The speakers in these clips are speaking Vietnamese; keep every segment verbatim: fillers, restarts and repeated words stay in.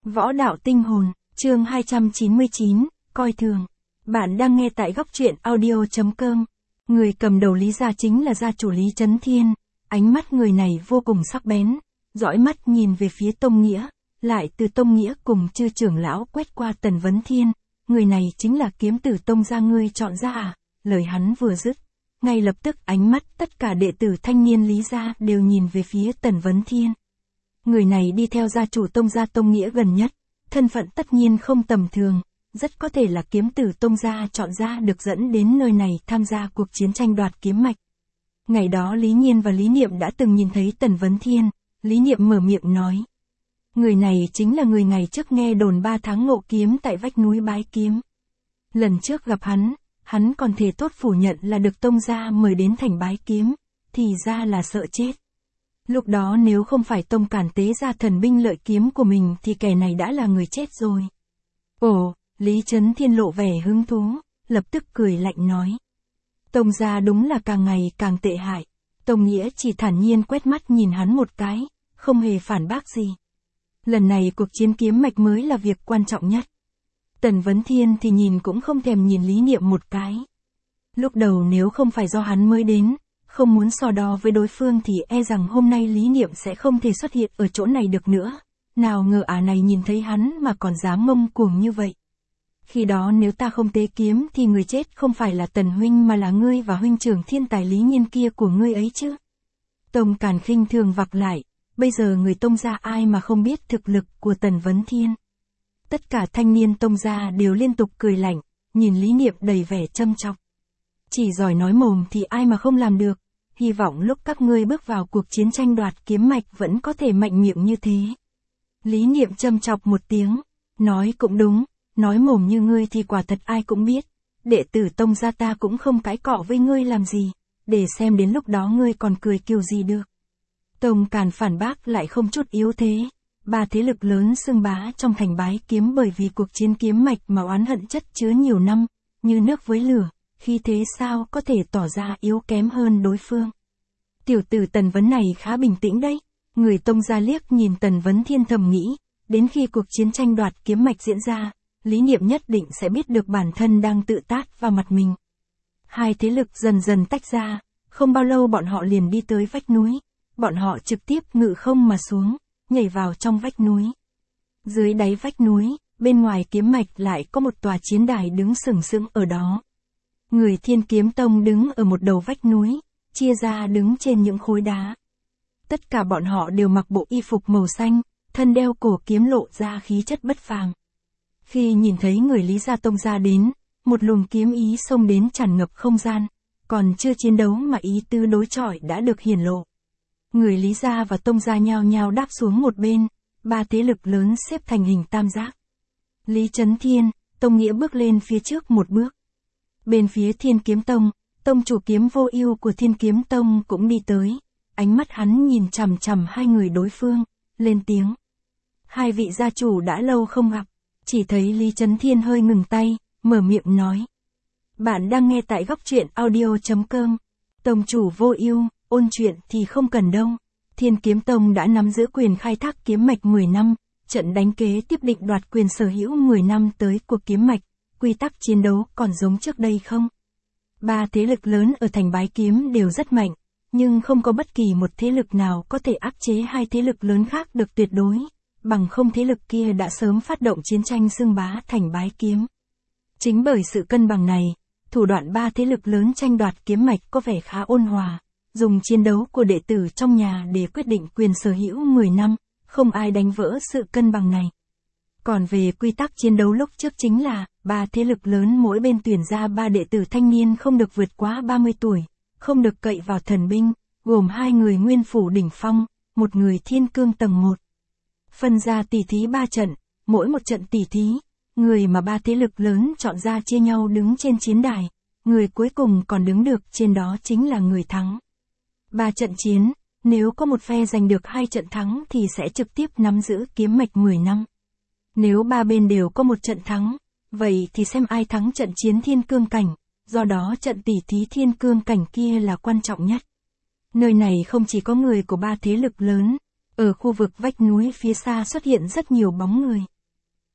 Võ đạo tinh hồn, chương hai trăm chín mươi chín, coi thường. Bạn đang nghe tại góc truyện audio chấm com. Người cầm đầu Lý gia chính là gia chủ Lý Chấn Thiên, ánh mắt người này vô cùng sắc bén, dõi mắt nhìn về phía Tông Nghĩa, lại từ Tông Nghĩa cùng chư trưởng lão quét qua Tần Vấn Thiên, người này chính là kiếm tử Tông gia ngươi chọn ra à? Lời hắn vừa dứt, ngay lập tức ánh mắt tất cả đệ tử thanh niên Lý gia đều nhìn về phía Tần Vấn Thiên. Người này đi theo gia chủ Tông gia Tông Nghĩa gần nhất, thân phận tất nhiên không tầm thường, rất có thể là kiếm tử Tông gia chọn ra được dẫn đến nơi này tham gia cuộc chiến tranh đoạt kiếm mạch. Ngày đó Lý Nhiên và Lý Niệm đã từng nhìn thấy Tần Vấn Thiên, Lý Niệm mở miệng nói. Người này chính là người ngày trước nghe đồn ba tháng ngộ kiếm tại vách núi bái kiếm. Lần trước gặp hắn, hắn còn thể tốt phủ nhận là được Tông gia mời đến thành bái kiếm, thì ra là sợ chết. Lúc đó nếu không phải Tông cản tế ra thần binh lợi kiếm của mình thì kẻ này đã là người chết rồi. Ồ, Lý Chấn Thiên lộ vẻ hứng thú, lập tức cười lạnh nói. Tông gia đúng là càng ngày càng tệ hại. Tông Nghĩa chỉ thản nhiên quét mắt nhìn hắn một cái, không hề phản bác gì. Lần này cuộc chiến kiếm mạch mới là việc quan trọng nhất. Tần Vấn Thiên thì nhìn cũng không thèm nhìn Lý Niệm một cái. Lúc đầu nếu không phải do hắn mới đến, không muốn so đo với đối phương thì e rằng hôm nay Lý Niệm sẽ không thể xuất hiện ở chỗ này được nữa. Nào ngờ ả này nhìn thấy hắn mà còn dám ngông cuồng như vậy. Khi đó nếu ta không tế kiếm thì người chết không phải là Tần huynh mà là ngươi và huynh trưởng thiên tài Lý Nhiên kia của ngươi ấy chứ. Tông Càn khinh thường vặc lại, bây giờ người Tông gia ai mà không biết thực lực của Tần Vấn Thiên. Tất cả thanh niên Tông gia đều liên tục cười lạnh, nhìn Lý Niệm đầy vẻ châm chọc. Chỉ giỏi nói mồm thì ai mà không làm được, hy vọng lúc các ngươi bước vào cuộc chiến tranh đoạt kiếm mạch vẫn có thể mạnh miệng như thế. Lý Niệm châm chọc một tiếng, nói cũng đúng, nói mồm như ngươi thì quả thật ai cũng biết, đệ tử Tông gia ta cũng không cãi cọ với ngươi làm gì, để xem đến lúc đó ngươi còn cười kiều gì được. Tông Càn phản bác lại không chút yếu thế, ba thế lực lớn xưng bá trong thành bái kiếm bởi vì cuộc chiến kiếm mạch mà oán hận chất chứa nhiều năm, như nước với lửa. Khi thế sao có thể tỏ ra yếu kém hơn đối phương. Tiểu tử Tần Vấn này khá bình tĩnh đấy. Người Tông gia liếc nhìn Tần Vấn Thiên thầm nghĩ, đến khi cuộc chiến tranh đoạt kiếm mạch diễn ra, Lý Niệm nhất định sẽ biết được bản thân đang tự tát vào mặt mình. Hai thế lực dần dần tách ra, không bao lâu bọn họ liền đi tới vách núi, bọn họ trực tiếp ngự không mà xuống, nhảy vào trong vách núi. Dưới đáy vách núi, bên ngoài kiếm mạch lại có một tòa chiến đài đứng sừng sững ở đó. Người Thiên Kiếm Tông đứng ở một đầu vách núi, chia ra đứng trên những khối đá. Tất cả bọn họ đều mặc bộ y phục màu xanh, thân đeo cổ kiếm lộ ra khí chất bất phàm. Khi nhìn thấy người Lý gia Tông gia đến, một luồng kiếm ý xông đến tràn ngập không gian, còn chưa chiến đấu mà ý tứ đối chọi đã được hiển lộ. Người Lý gia và Tông gia nhao nhao đáp xuống một bên, ba thế lực lớn xếp thành hình tam giác. Lý Chấn Thiên, Tông Nghĩa bước lên phía trước một bước. Bên phía Thiên Kiếm Tông, tông chủ Kiếm Vô Ưu của Thiên Kiếm Tông cũng đi tới, ánh mắt hắn nhìn chằm chằm hai người đối phương, lên tiếng. Hai vị gia chủ đã lâu không gặp, chỉ thấy Lý Chấn Thiên hơi ngừng tay, mở miệng nói. Bạn đang nghe tại góc truyện audio chấm com. Tông chủ Vô Ưu, ôn chuyện thì không cần đâu. Thiên Kiếm Tông đã nắm giữ quyền khai thác kiếm mạch mười năm, trận đánh kế tiếp định đoạt quyền sở hữu mười năm tới cuộc kiếm mạch. Quy tắc chiến đấu còn giống trước đây không? Ba thế lực lớn ở thành bái kiếm đều rất mạnh, nhưng không có bất kỳ một thế lực nào có thể áp chế hai thế lực lớn khác được tuyệt đối, bằng không thế lực kia đã sớm phát động chiến tranh xưng bá thành bái kiếm. Chính bởi sự cân bằng này, thủ đoạn ba thế lực lớn tranh đoạt kiếm mạch có vẻ khá ôn hòa, dùng chiến đấu của đệ tử trong nhà để quyết định quyền sở hữu mười năm, không ai đánh vỡ sự cân bằng này. Còn về quy tắc chiến đấu lúc trước chính là, ba thế lực lớn mỗi bên tuyển ra ba đệ tử thanh niên không được vượt quá ba mươi tuổi, không được cậy vào thần binh, gồm hai người nguyên phủ đỉnh phong, một người thiên cương tầng một. Phân ra tỷ thí ba trận, mỗi một trận tỷ thí, người mà ba thế lực lớn chọn ra chia nhau đứng trên chiến đài, người cuối cùng còn đứng được trên đó chính là người thắng. Ba trận chiến, nếu có một phe giành được hai trận thắng thì sẽ trực tiếp nắm giữ kiếm mạch mười năm. Nếu ba bên đều có một trận thắng, vậy thì xem ai thắng trận chiến thiên cương cảnh, do đó trận tỷ thí thiên cương cảnh kia là quan trọng nhất. Nơi này không chỉ có người của ba thế lực lớn, ở khu vực vách núi phía xa xuất hiện rất nhiều bóng người.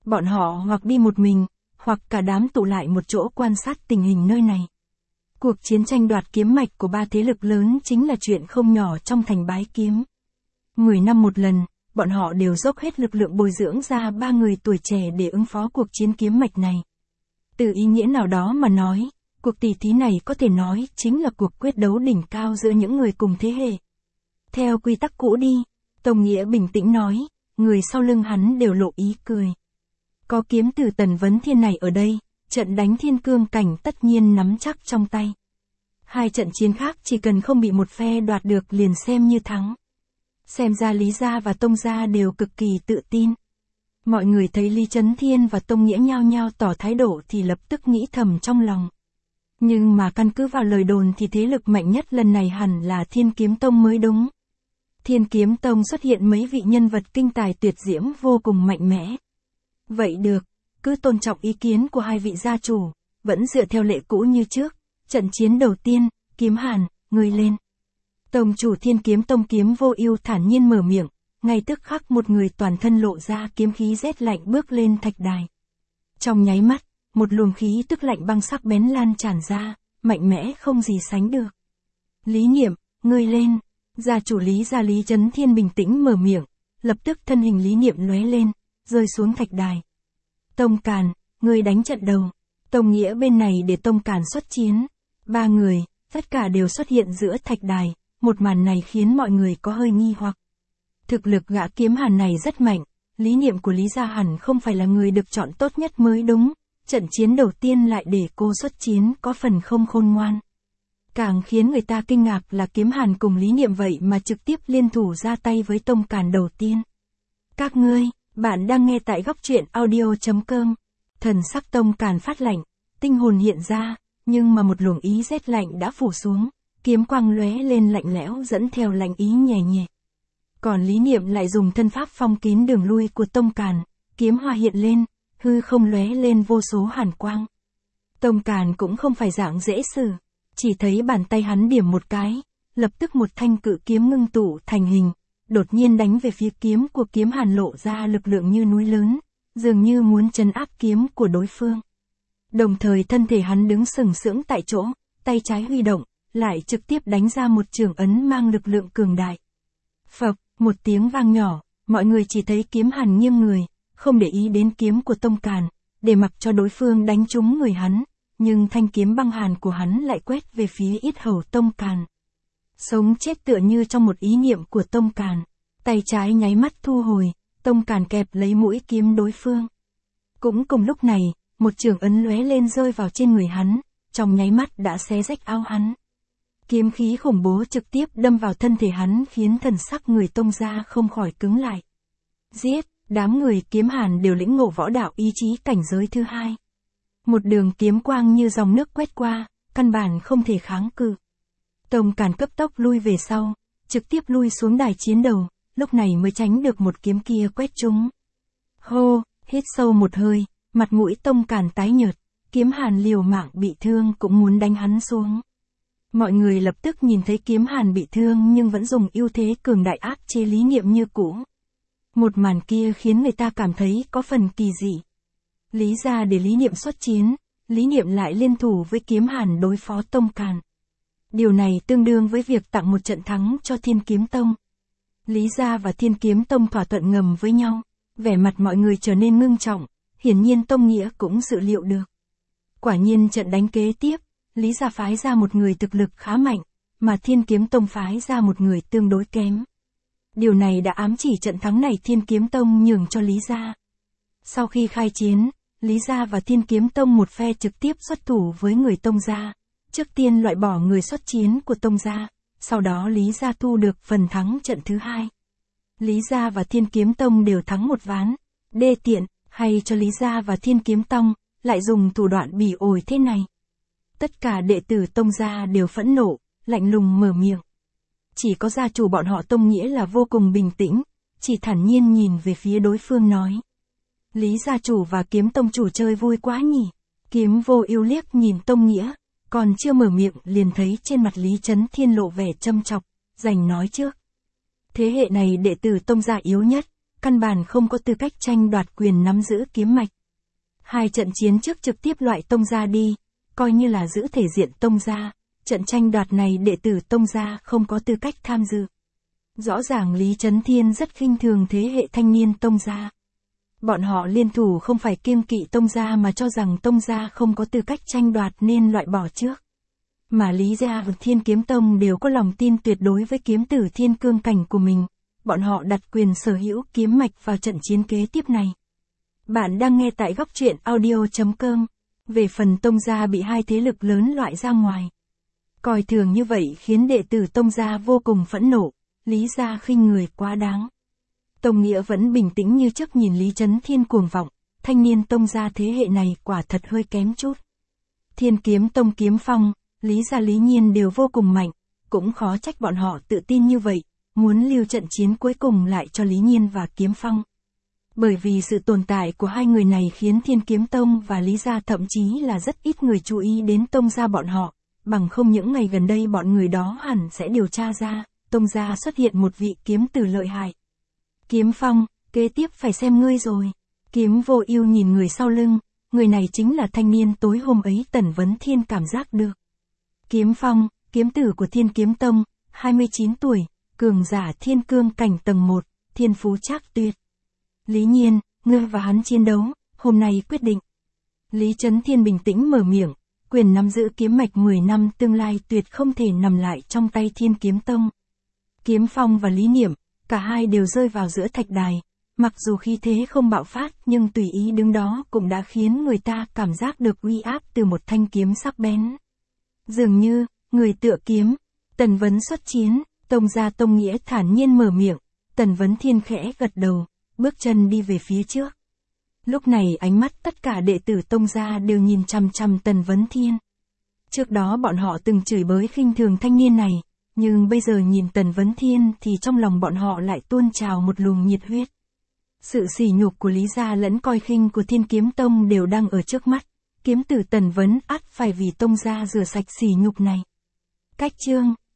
bọn họ hoặc đi một mình, hoặc cả đám tụ lại một chỗ quan sát tình hình nơi này. Cuộc chiến tranh đoạt kiếm mạch của ba thế lực lớn chính là chuyện không nhỏ trong thành Bái Kiếm. Mười năm một lần, bọn họ đều dốc hết lực lượng bồi dưỡng ra ba người tuổi trẻ để ứng phó cuộc chiến kiếm mạch này. Từ ý nghĩa nào đó mà nói, cuộc tỷ thí này có thể nói chính là cuộc quyết đấu đỉnh cao giữa những người cùng thế hệ. Theo quy tắc cũ đi, Tông Nghĩa bình tĩnh nói, người sau lưng hắn đều lộ ý cười. Có kiếm từ Tần Vấn Thiên này ở đây, trận đánh thiên cương cảnh tất nhiên nắm chắc trong tay. Hai trận chiến khác chỉ cần không bị một phe đoạt được liền xem như thắng. Xem ra Lý Gia và Tông Gia đều cực kỳ tự tin. Mọi người thấy Lý Chấn Thiên và Tông Nghĩa nhao nhao tỏ thái độ thì lập tức nghĩ thầm trong lòng. Nhưng mà căn cứ vào lời đồn thì thế lực mạnh nhất lần này hẳn là Thiên Kiếm Tông mới đúng. Thiên Kiếm Tông xuất hiện mấy vị nhân vật kinh tài tuyệt diễm vô cùng mạnh mẽ. Vậy được, cứ tôn trọng ý kiến của hai vị gia chủ, vẫn dựa theo lệ cũ như trước. Trận chiến đầu tiên, Kiếm Hàn, ngươi lên. Tông chủ Thiên Kiếm Tông Kiếm Vô Ưu thản nhiên mở miệng, ngay tức khắc một người toàn thân lộ ra kiếm khí rét lạnh bước lên thạch đài. Trong nháy mắt, một luồng khí tức lạnh băng sắc bén lan tràn ra, mạnh mẽ không gì sánh được. Lý Niệm, ngươi lên. Gia chủ Lý Gia Lý Chấn Thiên bình tĩnh mở miệng, lập tức thân hình Lý Niệm lóe lên, rơi xuống thạch đài. Tông Càn, ngươi đánh trận đầu. Tông Nghĩa bên này để Tông Càn xuất chiến. Ba người, tất cả đều xuất hiện giữa thạch đài, một màn này khiến mọi người có hơi nghi hoặc. Thực lực gã Kiếm Hàn này rất mạnh, lý niệm của Lý Gia hẳn không phải là người được chọn tốt nhất mới đúng, trận chiến đầu tiên lại để cô xuất chiến có phần không khôn ngoan. Càng khiến người ta kinh ngạc là Kiếm Hàn cùng lý niệm vậy mà trực tiếp liên thủ ra tay với Tông Càn đầu tiên. Các ngươi, bạn đang nghe tại góc truyện audio chấm com. Thần sắc Tông Càn phát lạnh, tinh hồn hiện ra, nhưng mà một luồng ý rét lạnh đã phủ xuống, kiếm quang lóe lên lạnh lẽo dẫn theo lạnh ý nhẹ nhẹ. Còn lý niệm lại dùng thân pháp phong kín đường lui của Tông Càn, kiếm hoa hiện lên, hư không lóe lên vô số hàn quang. Tông Càn cũng không phải dạng dễ xử, chỉ thấy bàn tay hắn điểm một cái, lập tức một thanh cự kiếm ngưng tụ thành hình, đột nhiên đánh về phía kiếm của Kiếm Hàn lộ ra lực lượng như núi lớn, dường như muốn trấn áp kiếm của đối phương. Đồng thời thân thể hắn đứng sừng sững tại chỗ, tay trái huy động, lại trực tiếp đánh ra một chưởng ấn mang lực lượng cường đại. Phập, một tiếng vang nhỏ, mọi người chỉ thấy Kiếm Hàn nghiêng người, không để ý đến kiếm của Tông Càn, để mặc cho đối phương đánh trúng người hắn, nhưng thanh kiếm băng hàn của hắn lại quét về phía yết hầu Tông Càn. Sống chết tựa như trong một ý niệm của Tông Càn, tay trái nháy mắt thu hồi, Tông Càn kẹp lấy mũi kiếm đối phương. Cũng cùng lúc này, một chưởng ấn lóe lên rơi vào trên người hắn, trong nháy mắt đã xé rách áo hắn. Kiếm khí khủng bố trực tiếp đâm vào thân thể hắn khiến thần sắc người Tông gia không khỏi cứng lại. Giết, đám người Kiếm Hàn đều lĩnh ngộ võ đạo ý chí cảnh giới thứ hai. Một đường kiếm quang như dòng nước quét qua, căn bản không thể kháng cự. Tông Càn cấp tốc lui về sau, trực tiếp lui xuống đài chiến đầu, lúc này mới tránh được một kiếm kia quét trúng. Hô, hít sâu một hơi, mặt mũi Tông Càn tái nhợt, Kiếm Hàn liều mạng bị thương cũng muốn đánh hắn xuống. Mọi người lập tức nhìn thấy Kiếm Hàn bị thương nhưng vẫn dùng ưu thế cường đại áp chế lý niệm như cũ. Một màn kia khiến người ta cảm thấy có phần kỳ dị. Lý Gia để lý niệm xuất chiến, lý niệm lại liên thủ với Kiếm Hàn đối phó Tông Càn. Điều này tương đương với việc tặng một trận thắng cho Thiên Kiếm Tông. Lý Gia và Thiên Kiếm Tông thỏa thuận ngầm với nhau, vẻ mặt mọi người trở nên ngưng trọng, hiển nhiên Tông Nghĩa cũng dự liệu được. Quả nhiên trận đánh kế tiếp, Lý Gia phái ra một người thực lực khá mạnh, mà Thiên Kiếm Tông phái ra một người tương đối kém. Điều này đã ám chỉ trận thắng này Thiên Kiếm Tông nhường cho Lý Gia. Sau khi khai chiến, Lý Gia và Thiên Kiếm Tông một phe trực tiếp xuất thủ với người Tông gia. Trước tiên loại bỏ người xuất chiến của Tông gia, sau đó Lý Gia thu được phần thắng trận thứ hai. Lý Gia và Thiên Kiếm Tông đều thắng một ván. Đê tiện, hay cho Lý Gia và Thiên Kiếm Tông lại dùng thủ đoạn bỉ ổi thế này. Tất cả đệ tử Tông gia đều phẫn nộ, lạnh lùng mở miệng. Chỉ có gia chủ bọn họ Tông Nghĩa là vô cùng bình tĩnh, chỉ thản nhiên nhìn về phía đối phương nói. Lý gia chủ và Kiếm Tông chủ chơi vui quá nhỉ. Kiếm Vô Ưu liếc nhìn Tông Nghĩa, còn chưa mở miệng liền thấy trên mặt Lý Chấn Thiên lộ vẻ châm chọc, giành nói trước. Thế hệ này đệ tử Tông gia yếu nhất, căn bản không có tư cách tranh đoạt quyền nắm giữ kiếm mạch. Hai trận chiến trước trực tiếp loại Tông gia đi, coi như là giữ thể diện Tông gia, trận tranh đoạt này đệ tử Tông gia không có tư cách tham dự. Rõ ràng Lý Chấn Thiên rất khinh thường thế hệ thanh niên Tông gia. Bọn họ liên thủ không phải kiêng kỵ Tông gia mà cho rằng Tông gia không có tư cách tranh đoạt nên loại bỏ trước. Mà Lý gia và Thiên Kiếm Tông đều có lòng tin tuyệt đối với kiếm tử thiên cương cảnh của mình. Bọn họ đặt quyền sở hữu kiếm mạch vào trận chiến kế tiếp này. Bạn đang nghe tại góc truyện audio chấm com. Về phần Tông gia bị hai thế lực lớn loại ra ngoài. Coi thường như vậy khiến đệ tử Tông gia vô cùng phẫn nộ, Lý gia khinh người quá đáng. Tông Nghĩa vẫn bình tĩnh như trước nhìn Lý Chấn Thiên cuồng vọng, thanh niên Tông gia thế hệ này quả thật hơi kém chút. Thiên Kiếm Tông Kiếm Phong, Lý gia Lý Nhiên đều vô cùng mạnh, cũng khó trách bọn họ tự tin như vậy, muốn lưu trận chiến cuối cùng lại cho Lý Nhiên và Kiếm Phong. Bởi vì sự tồn tại của hai người này khiến Thiên Kiếm Tông và Lý gia thậm chí là rất ít người chú ý đến Tông gia bọn họ, bằng không những ngày gần đây bọn người đó hẳn sẽ điều tra ra, Tông gia xuất hiện một vị kiếm tử lợi hại. Kiếm Phong, kế tiếp phải xem ngươi rồi. Kiếm Vô Ưu nhìn người sau lưng, người này chính là thanh niên tối hôm ấy Tần Vấn Thiên cảm giác được. Kiếm Phong, kiếm tử của Thiên Kiếm Tông, hai mươi chín tuổi, cường giả thiên cương cảnh tầng một, thiên phú trác tuyệt. Lý Nhiên, ngươi và hắn chiến đấu, hôm nay quyết định. Lý Chấn Thiên bình tĩnh mở miệng, quyền nắm giữ kiếm mạch mười năm tương lai tuyệt không thể nằm lại trong tay Thiên Kiếm Tông. Kiếm Phong và Lý Niệm, cả hai đều rơi vào giữa thạch đài, mặc dù khí thế không bạo phát nhưng tùy ý đứng đó cũng đã khiến người ta cảm giác được uy áp từ một thanh kiếm sắc bén. Dường như, người tựa kiếm, Tần Vấn xuất chiến, Tông gia Tông Nghĩa thản nhiên mở miệng, Tần Vấn Thiên khẽ gật đầu, bước chân đi về phía trước. Lúc này ánh mắt tất cả đệ tử Tông gia đều nhìn chằm chằm Tần Vấn Thiên. Trước đó bọn họ từng chửi bới khinh thường thanh niên này, nhưng bây giờ nhìn Tần Vấn Thiên thì trong lòng bọn họ lại tuôn trào một luồng nhiệt huyết. Sự sỉ nhục của Lý gia lẫn coi khinh của Thiên Kiếm Tông đều đang ở trước mắt, kiếm tử Tần Vấn ắt phải vì Tông gia rửa sạch sỉ nhục này. Cách chương